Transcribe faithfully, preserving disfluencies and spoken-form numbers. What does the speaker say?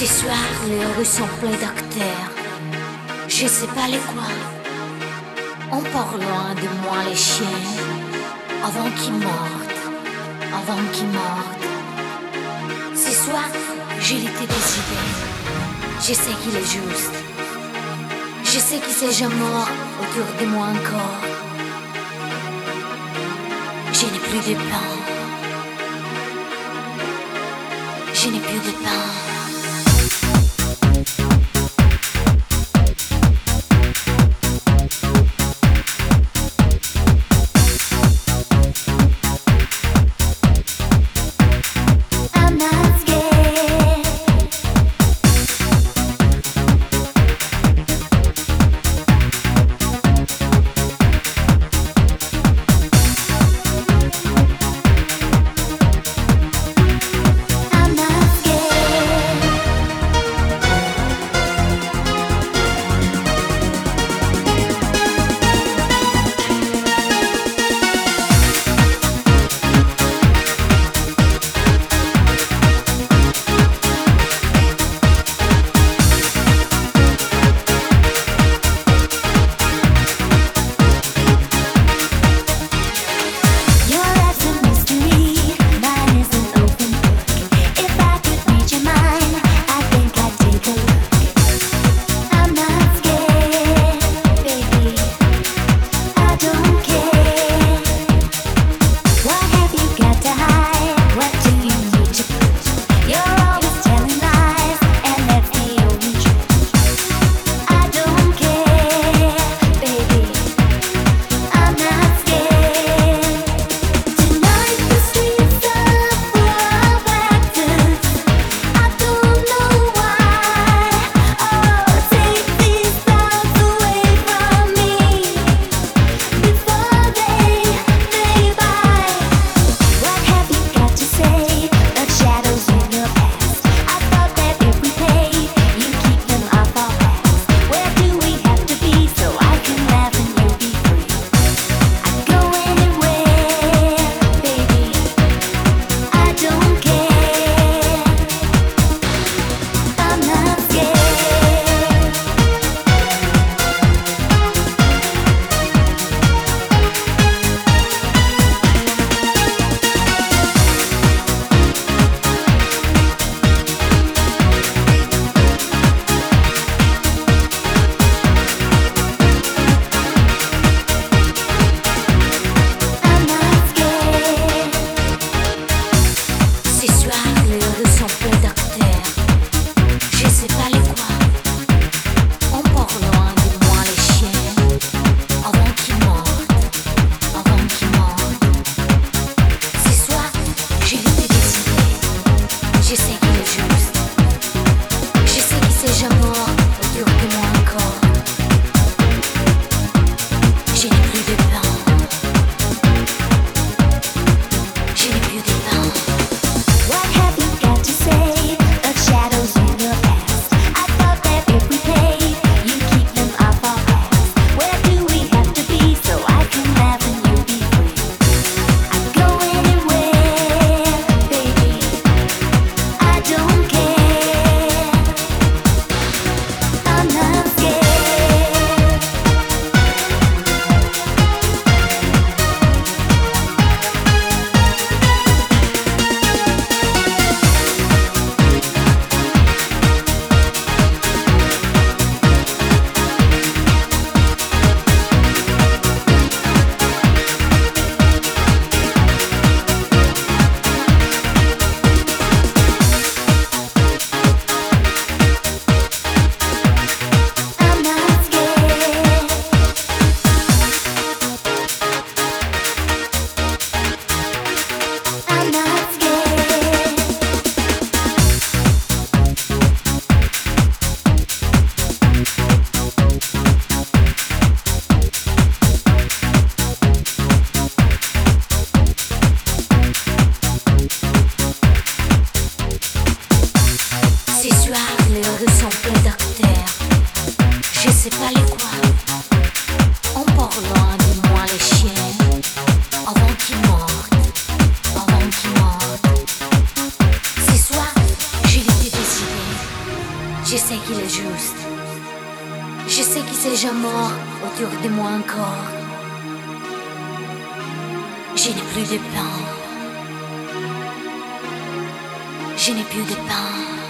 Ce soir, les rues sont pleines d'acteurs. Je sais pas les quoi. On part loin de moi les chiens. Avant qu'ils mordent, avant qu'ils mordent. Ce soir, je l'étais décidé. Je sais qu'il est juste. Je sais qu'il s'est jamais mort autour de moi encore. Je n'ai plus de pain. Je n'ai plus de pain. I'm not scared. Je sais qu'il est juste. Je sais qu'il s'est déjà mort autour de moi encore. Je n'ai plus de pain. Je n'ai plus de pain.